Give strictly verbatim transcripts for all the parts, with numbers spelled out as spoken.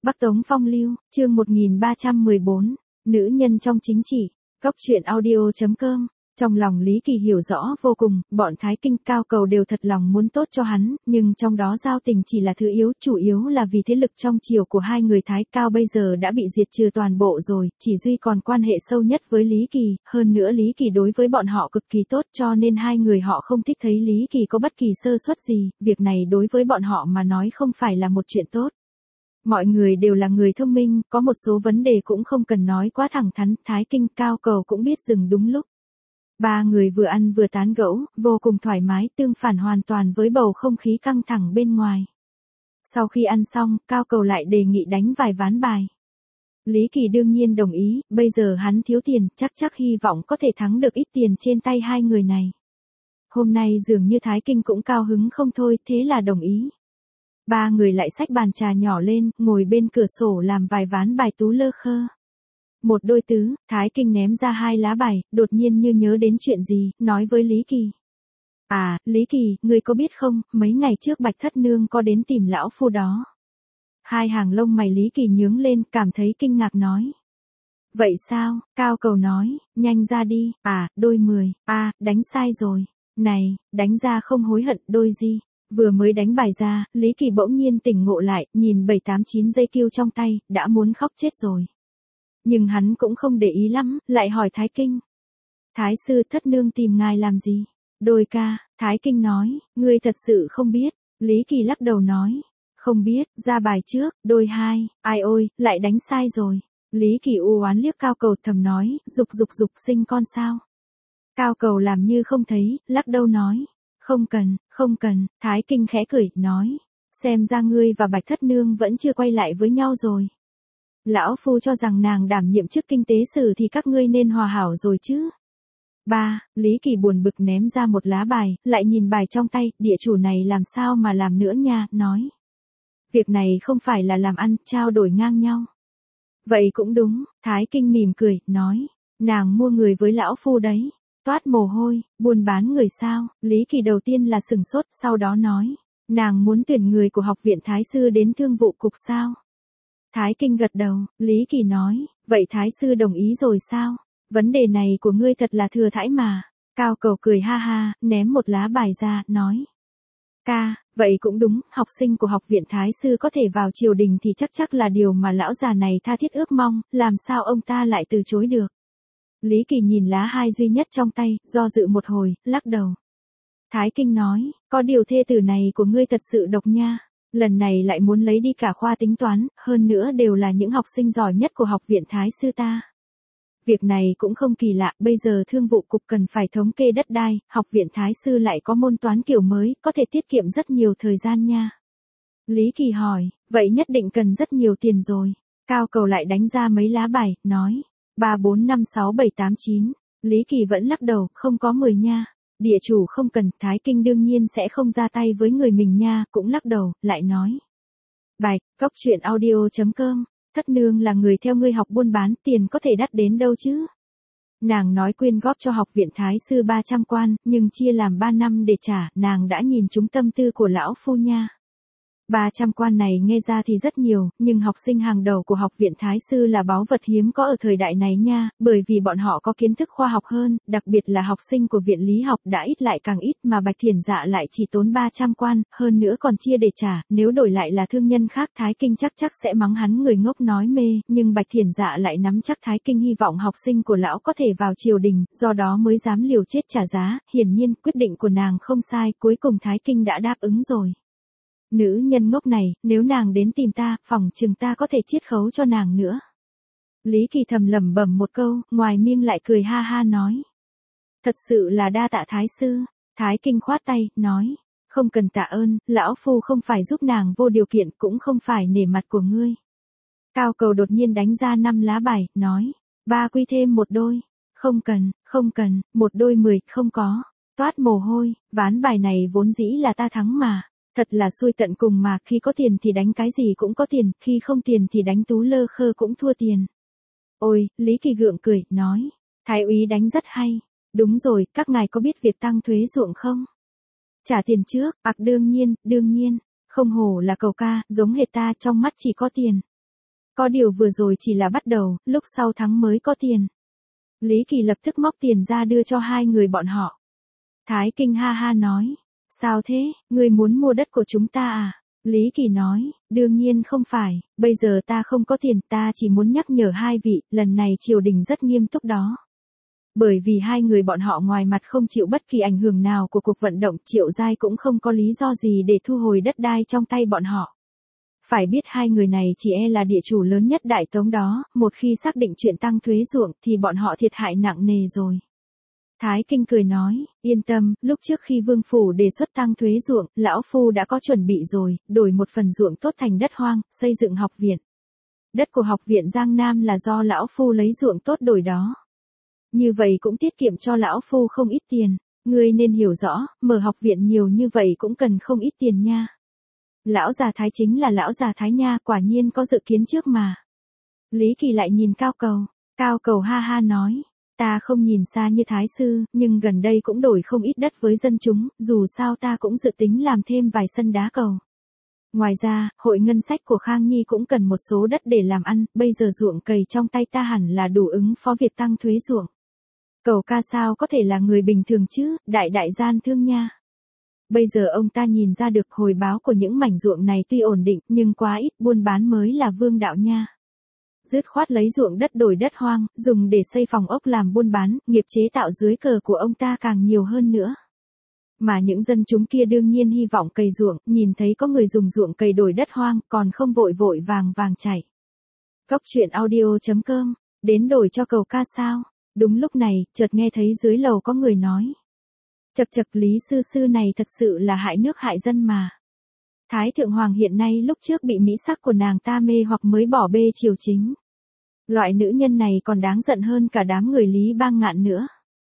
Bắc Tống Phong Lưu, chương một nghìn ba trăm mười bốn, nữ nhân trong chính trị, Cóc truyện audio chấm com. Trong lòng Lý Kỳ hiểu rõ vô cùng, bọn Thái Kinh Cao Cầu đều thật lòng muốn tốt cho hắn, nhưng trong đó giao tình chỉ là thứ yếu, chủ yếu là vì thế lực trong triều của hai người Thái Cao bây giờ đã bị diệt trừ toàn bộ rồi, chỉ duy còn quan hệ sâu nhất với Lý Kỳ, hơn nữa Lý Kỳ đối với bọn họ cực kỳ tốt cho nên hai người họ không thích thấy Lý Kỳ có bất kỳ sơ suất gì, việc này đối với bọn họ mà nói không phải là một chuyện tốt. Mọi người đều là người thông minh, có một số vấn đề cũng không cần nói quá thẳng thắn, Thái Kinh Cao Cầu cũng biết dừng đúng lúc. Ba người vừa ăn vừa tán gẫu, vô cùng thoải mái, tương phản hoàn toàn với bầu không khí căng thẳng bên ngoài. Sau khi ăn xong, Cao Cầu lại đề nghị đánh vài ván bài. Lý Kỳ đương nhiên đồng ý, bây giờ hắn thiếu tiền, chắc chắc hy vọng có thể thắng được ít tiền trên tay hai người này. Hôm nay dường như Thái Kinh cũng cao hứng không thôi, thế là đồng ý. Ba người lại xách bàn trà nhỏ lên, ngồi bên cửa sổ làm vài ván bài tú lơ khơ. Một đôi tứ, Thái Kinh ném ra hai lá bài, đột nhiên như nhớ đến chuyện gì, nói với Lý Kỳ. À, Lý Kỳ, ngươi có biết không, mấy ngày trước Bạch Thất Nương có đến tìm lão phu đó. Hai hàng lông mày Lý Kỳ nhướng lên, cảm thấy kinh ngạc nói. Vậy sao, Cao Cầu nói, nhanh ra đi, à, đôi mười, à, đánh sai rồi. Này, đánh ra không hối hận, đôi gì. Vừa mới đánh bài ra, Lý Kỳ bỗng nhiên tỉnh ngộ lại, nhìn bảy tám chín dây kiêu trong tay, đã muốn khóc chết rồi. Nhưng hắn cũng không để ý lắm, lại hỏi Thái Kinh. Thái sư Thất Nương tìm ngài làm gì? Đôi ca, Thái Kinh nói, ngươi thật sự không biết. Lý Kỳ lắc đầu nói, không biết, ra bài trước, đôi hai, ai ôi, lại đánh sai rồi. Lý Kỳ u oán liếc Cao Cầu thầm nói, dục dục dục sinh con sao? Cao Cầu làm như không thấy, lắc đầu nói. Không cần, không cần, Thái Kinh khẽ cười, nói. Xem ra ngươi và Bạch Thất Nương vẫn chưa quay lại với nhau rồi. Lão phu cho rằng nàng đảm nhiệm chức kinh tế sử thì các ngươi nên hòa hảo rồi chứ. Ba, Lý Kỳ buồn bực ném ra một lá bài, lại nhìn bài trong tay, địa chủ này làm sao mà làm nữa nha, nói. Việc này không phải là làm ăn, trao đổi ngang nhau. Vậy cũng đúng, Thái Kinh mỉm cười, nói. Nàng mua người với lão phu đấy. Toát mồ hôi, buôn bán người sao, Lý Kỳ đầu tiên là sừng sốt, sau đó nói. Nàng muốn tuyển người của học viện Thái sư đến thương vụ cục sao? Thái Kinh gật đầu, Lý Kỳ nói, vậy Thái sư đồng ý rồi sao? Vấn đề này của ngươi thật là thừa thãi mà. Cao Cầu cười ha ha, ném một lá bài ra, nói. Ca, vậy cũng đúng, học sinh của học viện Thái sư có thể vào triều đình thì chắc chắc là điều mà lão già này tha thiết ước mong, làm sao ông ta lại từ chối được. Lý Kỳ nhìn lá hai duy nhất trong tay, do dự một hồi, lắc đầu. Thái Kinh nói, có điều thê tử này của ngươi thật sự độc nha. Lần này lại muốn lấy đi cả khoa tính toán, hơn nữa đều là những học sinh giỏi nhất của học viện Thái sư ta. Việc này cũng không kỳ lạ, bây giờ thương vụ cục cần phải thống kê đất đai, học viện Thái sư lại có môn toán kiểu mới, có thể tiết kiệm rất nhiều thời gian nha. Lý Kỳ hỏi, vậy nhất định cần rất nhiều tiền rồi. Cao Cầu lại đánh ra mấy lá bài, nói. ba bốn năm sáu bảy tám chín. Lý Kỳ vẫn lắc đầu, không có mười nha. Địa chủ không cần, Thái Kinh đương nhiên sẽ không ra tay với người mình nha, cũng lắc đầu, lại nói. Bài, Cóc truyện audio chấm com, Thất Nương là người theo ngươi học buôn bán, tiền có thể đắt đến đâu chứ? Nàng nói quyên góp cho học viện Thái sư ba trăm quan, nhưng chia làm ba năm để trả, nàng đã nhìn trúng tâm tư của lão phu nha. ba trăm quan này nghe ra thì rất nhiều, nhưng học sinh hàng đầu của học viện Thái sư là báu vật hiếm có ở thời đại này nha, bởi vì bọn họ có kiến thức khoa học hơn, đặc biệt là học sinh của viện lý học đã ít lại càng ít mà Bạch Thiển Dạ lại chỉ tốn ba trăm quan, hơn nữa còn chia để trả, nếu đổi lại là thương nhân khác Thái Kinh chắc chắc sẽ mắng hắn người ngốc nói mê, nhưng Bạch Thiển Dạ lại nắm chắc Thái Kinh hy vọng học sinh của lão có thể vào triều đình, do đó mới dám liều chết trả giá, hiển nhiên quyết định của nàng không sai, cuối cùng Thái Kinh đã đáp ứng rồi. Nữ nhân ngốc này, nếu nàng đến tìm ta, phòng chừng ta có thể chiết khấu cho nàng nữa. Lý Kỳ thầm lẩm bẩm một câu, ngoài miệng lại cười ha ha nói. Thật sự là đa tạ Thái sư. Thái Kinh khoát tay, nói. Không cần tạ ơn, lão phu không phải giúp nàng vô điều kiện, cũng không phải nể mặt của ngươi. Cao Cầu đột nhiên đánh ra năm lá bài, nói. Ba quy thêm một đôi. Không cần, không cần, một đôi mười, không có. Toát mồ hôi, ván bài này vốn dĩ là ta thắng mà. Thật là xui tận cùng mà, khi có tiền thì đánh cái gì cũng có tiền, khi không tiền thì đánh tú lơ khơ cũng thua tiền. Ôi, Lý Kỳ gượng cười, nói. Thái úy đánh rất hay. Đúng rồi, các ngài có biết việc tăng thuế ruộng không? Trả tiền trước, ặc đương nhiên, đương nhiên. Không hổ là Cầu ca, giống hệt ta, trong mắt chỉ có tiền. Có điều vừa rồi chỉ là bắt đầu, lúc sau thắng mới có tiền. Lý Kỳ lập tức móc tiền ra đưa cho hai người bọn họ. Thái Kinh ha ha nói, sao thế, ngươi muốn mua đất của chúng ta à? Lý Kỳ nói, đương nhiên không phải, bây giờ ta không có tiền, ta chỉ muốn nhắc nhở hai vị, lần này triều đình rất nghiêm túc đó. Bởi vì hai người bọn họ ngoài mặt không chịu bất kỳ ảnh hưởng nào của cuộc vận động, Triệu Giai cũng không có lý do gì để thu hồi đất đai trong tay bọn họ. Phải biết hai người này chỉ e là địa chủ lớn nhất Đại Tống đó, một khi xác định chuyện tăng thuế ruộng thì bọn họ thiệt hại nặng nề rồi. Thái Kinh cười nói, yên tâm, lúc trước khi Vương Phủ đề xuất tăng thuế ruộng, Lão Phu đã có chuẩn bị rồi, đổi một phần ruộng tốt thành đất hoang, xây dựng học viện. Đất của học viện Giang Nam là do Lão Phu lấy ruộng tốt đổi đó. Như vậy cũng tiết kiệm cho Lão Phu không ít tiền, ngươi nên hiểu rõ, mở học viện nhiều như vậy cũng cần không ít tiền nha. Lão già Thái chính là lão già Thái nha, quả nhiên có dự kiến trước mà. Lý Kỳ lại nhìn Cao Cầu, Cao Cầu ha ha nói, ta không nhìn xa như Thái sư, nhưng gần đây cũng đổi không ít đất với dân chúng, dù sao ta cũng dự tính làm thêm vài sân đá cầu. Ngoài ra, hội ngân sách của Khang Nhi cũng cần một số đất để làm ăn, bây giờ ruộng cày trong tay ta hẳn là đủ ứng phó việc tăng thuế ruộng. Cầu ca sao có thể là người bình thường chứ, đại đại gian thương nha. Bây giờ ông ta nhìn ra được hồi báo của những mảnh ruộng này tuy ổn định, nhưng quá ít, buôn bán mới là vương đạo nha. Dứt khoát lấy ruộng đất đổi đất hoang, dùng để xây phòng ốc làm buôn bán, nghiệp chế tạo dưới cờ của ông ta càng nhiều hơn nữa. Mà những dân chúng kia đương nhiên hy vọng cày ruộng, nhìn thấy có người dùng ruộng cày đổi đất hoang, còn không vội vội vàng vàng chạy. Cốc truyện audio chấm com, đến đổi cho Cầu ca sao? Đúng lúc này, chợt nghe thấy dưới lầu có người nói. Chật chật, Lý sư sư này thật sự là hại nước hại dân mà. Thái thượng hoàng hiện nay lúc trước bị mỹ sắc của nàng ta mê hoặc mới bỏ bê triều chính. Loại nữ nhân này còn đáng giận hơn cả đám người Lý Bang Ngạn nữa.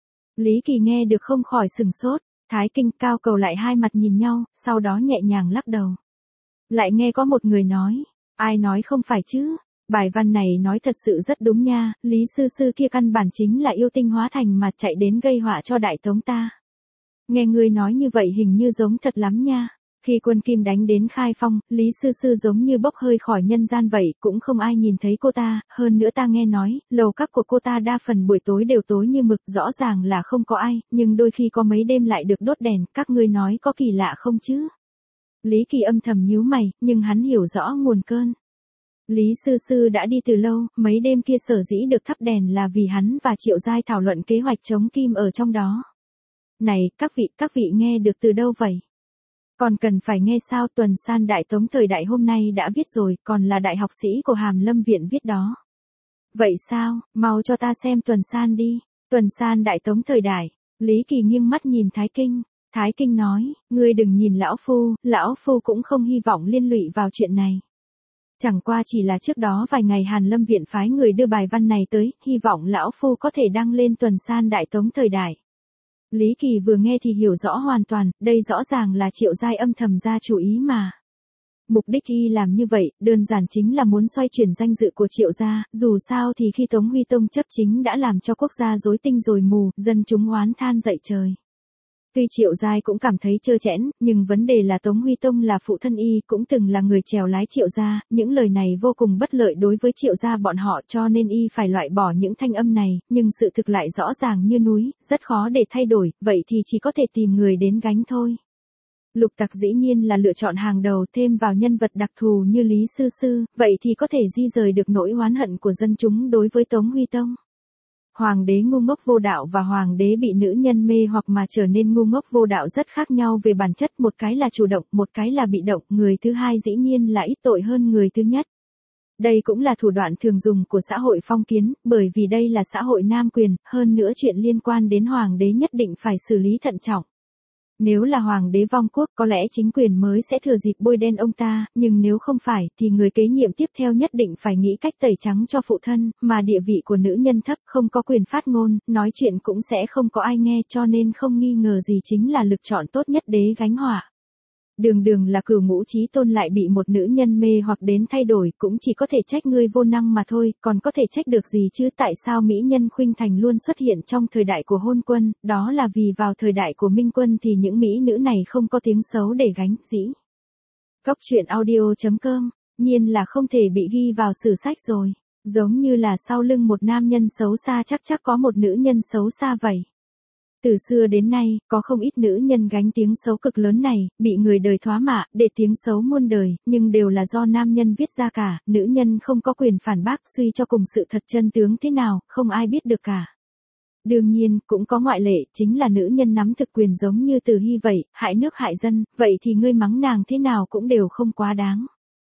Lý Kỳ nghe được không khỏi sừng sốt, Thái Kinh, Cao Cầu lại hai mặt nhìn nhau, sau đó nhẹ nhàng lắc đầu. Lại nghe có một người nói, ai nói không phải chứ, bài văn này nói thật sự rất đúng nha, Lý sư sư kia căn bản chính là yêu tinh hóa thành mà chạy đến gây họa cho Đại Tống ta. Nghe ngươi nói như vậy hình như giống thật lắm nha. Khi quân Kim đánh đến Khai Phong, Lý sư sư giống như bốc hơi khỏi nhân gian vậy, cũng không ai nhìn thấy cô ta, hơn nữa ta nghe nói, lầu các của cô ta đa phần buổi tối đều tối như mực, rõ ràng là không có ai, nhưng đôi khi có mấy đêm lại được đốt đèn, các ngươi nói có kỳ lạ không chứ? Lý Kỳ âm thầm nhíu mày, nhưng hắn hiểu rõ nguồn cơn. Lý sư sư đã đi từ lâu, mấy đêm kia sở dĩ được thắp đèn là vì hắn và Triệu Giai thảo luận kế hoạch chống Kim ở trong đó. Này, các vị, các vị nghe được từ đâu vậy? Còn cần phải nghe sao? Tuần san Đại Tống thời đại hôm nay đã viết rồi, còn là đại học sĩ của Hàm Lâm Viện viết đó. Vậy sao, mau cho ta xem tuần san đi. Tuần san Đại Tống thời đại. Lý Kỳ nghiêng mắt nhìn Thái Kinh. Thái Kinh nói, ngươi đừng nhìn lão phu, lão phu cũng không hy vọng liên lụy vào chuyện này. Chẳng qua chỉ là trước đó vài ngày Hàn Lâm Viện phái người đưa bài văn này tới, hy vọng lão phu có thể đăng lên tuần san Đại Tống thời đại. Lý Kỳ vừa nghe thì hiểu rõ hoàn toàn, đây rõ ràng là Triệu Giai âm thầm ra chủ ý mà. Mục đích y làm như vậy, đơn giản chính là muốn xoay chuyển danh dự của Triệu gia, dù sao thì khi Tống Huy Tông chấp chính đã làm cho quốc gia rối tinh rồi mù, dân chúng oán than dậy trời. Tuy Triệu Giai cũng cảm thấy trơ trẽn, nhưng vấn đề là Tống Huy Tông là phụ thân y, cũng từng là người chèo lái Triệu gia, những lời này vô cùng bất lợi đối với Triệu gia bọn họ, cho nên y phải loại bỏ những thanh âm này, nhưng sự thực lại rõ ràng như núi, rất khó để thay đổi, vậy thì chỉ có thể tìm người đến gánh thôi. Lục Tặc dĩ nhiên là lựa chọn hàng đầu, thêm vào nhân vật đặc thù như Lý sư sư, vậy thì có thể di rời được nỗi oán hận của dân chúng đối với Tống Huy Tông. Hoàng đế ngu ngốc vô đạo và hoàng đế bị nữ nhân mê hoặc mà trở nên ngu ngốc vô đạo rất khác nhau về bản chất, một cái là chủ động, một cái là bị động, người thứ hai dĩ nhiên là ít tội hơn người thứ nhất. Đây cũng là thủ đoạn thường dùng của xã hội phong kiến, bởi vì đây là xã hội nam quyền, hơn nữa chuyện liên quan đến hoàng đế nhất định phải xử lý thận trọng. Nếu là hoàng đế vong quốc có lẽ chính quyền mới sẽ thừa dịp bôi đen ông ta, nhưng nếu không phải thì người kế nhiệm tiếp theo nhất định phải nghĩ cách tẩy trắng cho phụ thân, mà địa vị của nữ nhân thấp, không có quyền phát ngôn, nói chuyện cũng sẽ không có ai nghe, cho nên không nghi ngờ gì chính là lựa chọn tốt nhất đế gánh họa. Đường đường là Cửu Ngũ Chí Tôn lại bị một nữ nhân mê hoặc đến thay đổi, cũng chỉ có thể trách ngươi vô năng mà thôi, còn có thể trách được gì chứ? Tại sao mỹ nhân khuynh thành luôn xuất hiện trong thời đại của hôn quân, đó là vì vào thời đại của minh quân thì những mỹ nữ này không có tiếng xấu để gánh, dĩ. Cốc truyện audio chấm com nhiên là không thể bị ghi vào sử sách rồi. Giống như là sau lưng một nam nhân xấu xa chắc chắc có một nữ nhân xấu xa vậy. Từ xưa đến nay, có không ít nữ nhân gánh tiếng xấu cực lớn này, bị người đời thoá mạ, để tiếng xấu muôn đời, nhưng đều là do nam nhân viết ra cả, nữ nhân không có quyền phản bác suy cho cùng sự thật chân tướng thế nào, không ai biết được cả. Đương nhiên, cũng có ngoại lệ, chính là nữ nhân nắm thực quyền giống như Từ Hy vậy, hại nước hại dân, vậy thì ngươi mắng nàng thế nào cũng đều không quá đáng.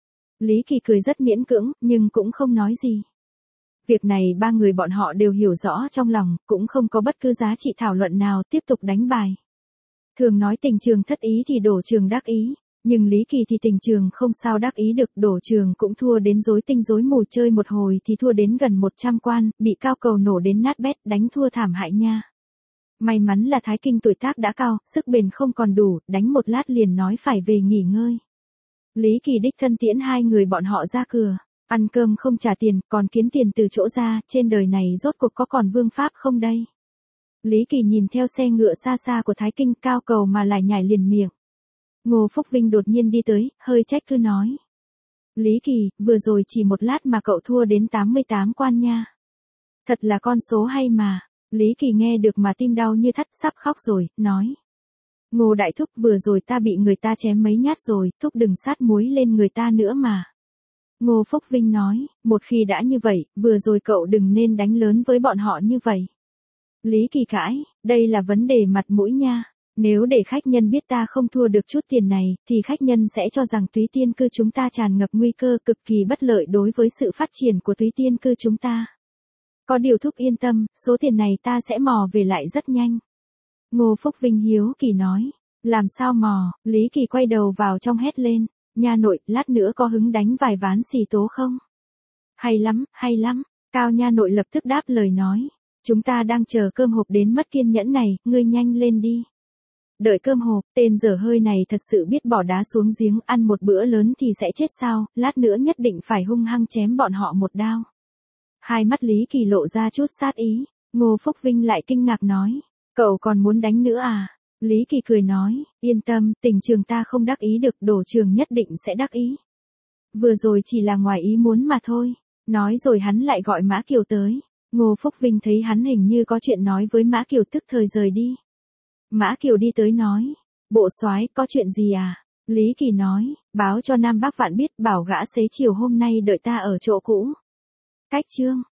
Lý Kỳ cười rất miễn cưỡng, nhưng cũng không nói gì. Việc này ba người bọn họ đều hiểu rõ trong lòng, cũng không có bất cứ giá trị thảo luận nào, tiếp tục đánh bài. Thường nói tình trường thất ý thì đổ trường đắc ý, nhưng Lý Kỳ thì tình trường không sao đắc ý được, đổ trường cũng thua đến rối tinh rối mù, chơi một hồi thì thua đến gần một trăm quan, bị cao cầu nổ đến nát bét, đánh thua thảm hại nha. May mắn là Thái Kinh tuổi tác đã cao, sức bền không còn đủ, đánh một lát liền nói phải về nghỉ ngơi. Lý Kỳ đích thân tiễn hai người bọn họ ra cửa. Ăn cơm không trả tiền, còn kiếm tiền từ chỗ ra, trên đời này rốt cuộc có còn vương pháp không đây? Lý Kỳ nhìn theo xe ngựa xa xa của Thái Kinh, cao cầu mà lại nhảy liền miệng. Ngô Phúc Vinh đột nhiên đi tới, hơi trách cứ nói. Lý Kỳ, vừa rồi chỉ một lát mà cậu thua đến tám mươi tám quan nha. Thật là con số hay mà. Lý Kỳ nghe được mà tim đau như thắt, sắp khóc rồi, nói. Ngô đại thúc, vừa rồi ta bị người ta chém mấy nhát rồi, thúc đừng sát muối lên người ta nữa mà. Ngô Phúc Vinh nói, một khi đã như vậy, vừa rồi cậu đừng nên đánh lớn với bọn họ như vậy. Lý Kỳ cãi, đây là vấn đề mặt mũi nha. Nếu để khách nhân biết ta không thua được chút tiền này, thì khách nhân sẽ cho rằng Túy Tiên Cư chúng ta tràn ngập nguy cơ cực kỳ bất lợi đối với sự phát triển của Túy Tiên Cư chúng ta. Có điều thúc yên tâm, số tiền này ta sẽ mò về lại rất nhanh. Ngô Phúc Vinh hiếu kỳ nói, làm sao mò? Lý Kỳ quay đầu vào trong hét lên. Nha nội, lát nữa có hứng đánh vài ván xì tố không? Hay lắm, hay lắm. Cao nha nội lập tức đáp lời nói. Chúng ta đang chờ cơm hộp đến mất kiên nhẫn này, ngươi nhanh lên đi. Đợi cơm hộp, tên dở hơi này thật sự biết bỏ đá xuống giếng, ăn một bữa lớn thì sẽ chết sao, lát nữa nhất định phải hung hăng chém bọn họ một đao. Hai mắt Lý Kỳ lộ ra chút sát ý, Ngô Phúc Vinh lại kinh ngạc nói. Cậu còn muốn đánh nữa à? Lý Kỳ cười nói, yên tâm, tình trường ta không đắc ý được, đổ trường nhất định sẽ đắc ý. Vừa rồi chỉ là ngoài ý muốn mà thôi. Nói rồi hắn lại gọi Mã Kiều tới. Ngô Phúc Vinh thấy hắn hình như có chuyện nói với Mã Kiều, tức thời rời đi. Mã Kiều đi tới nói, bộ soái có chuyện gì à? Lý Kỳ nói, báo cho Nam Bắc Vạn biết, bảo gã xế chiều hôm nay đợi ta ở chỗ cũ. Cách chương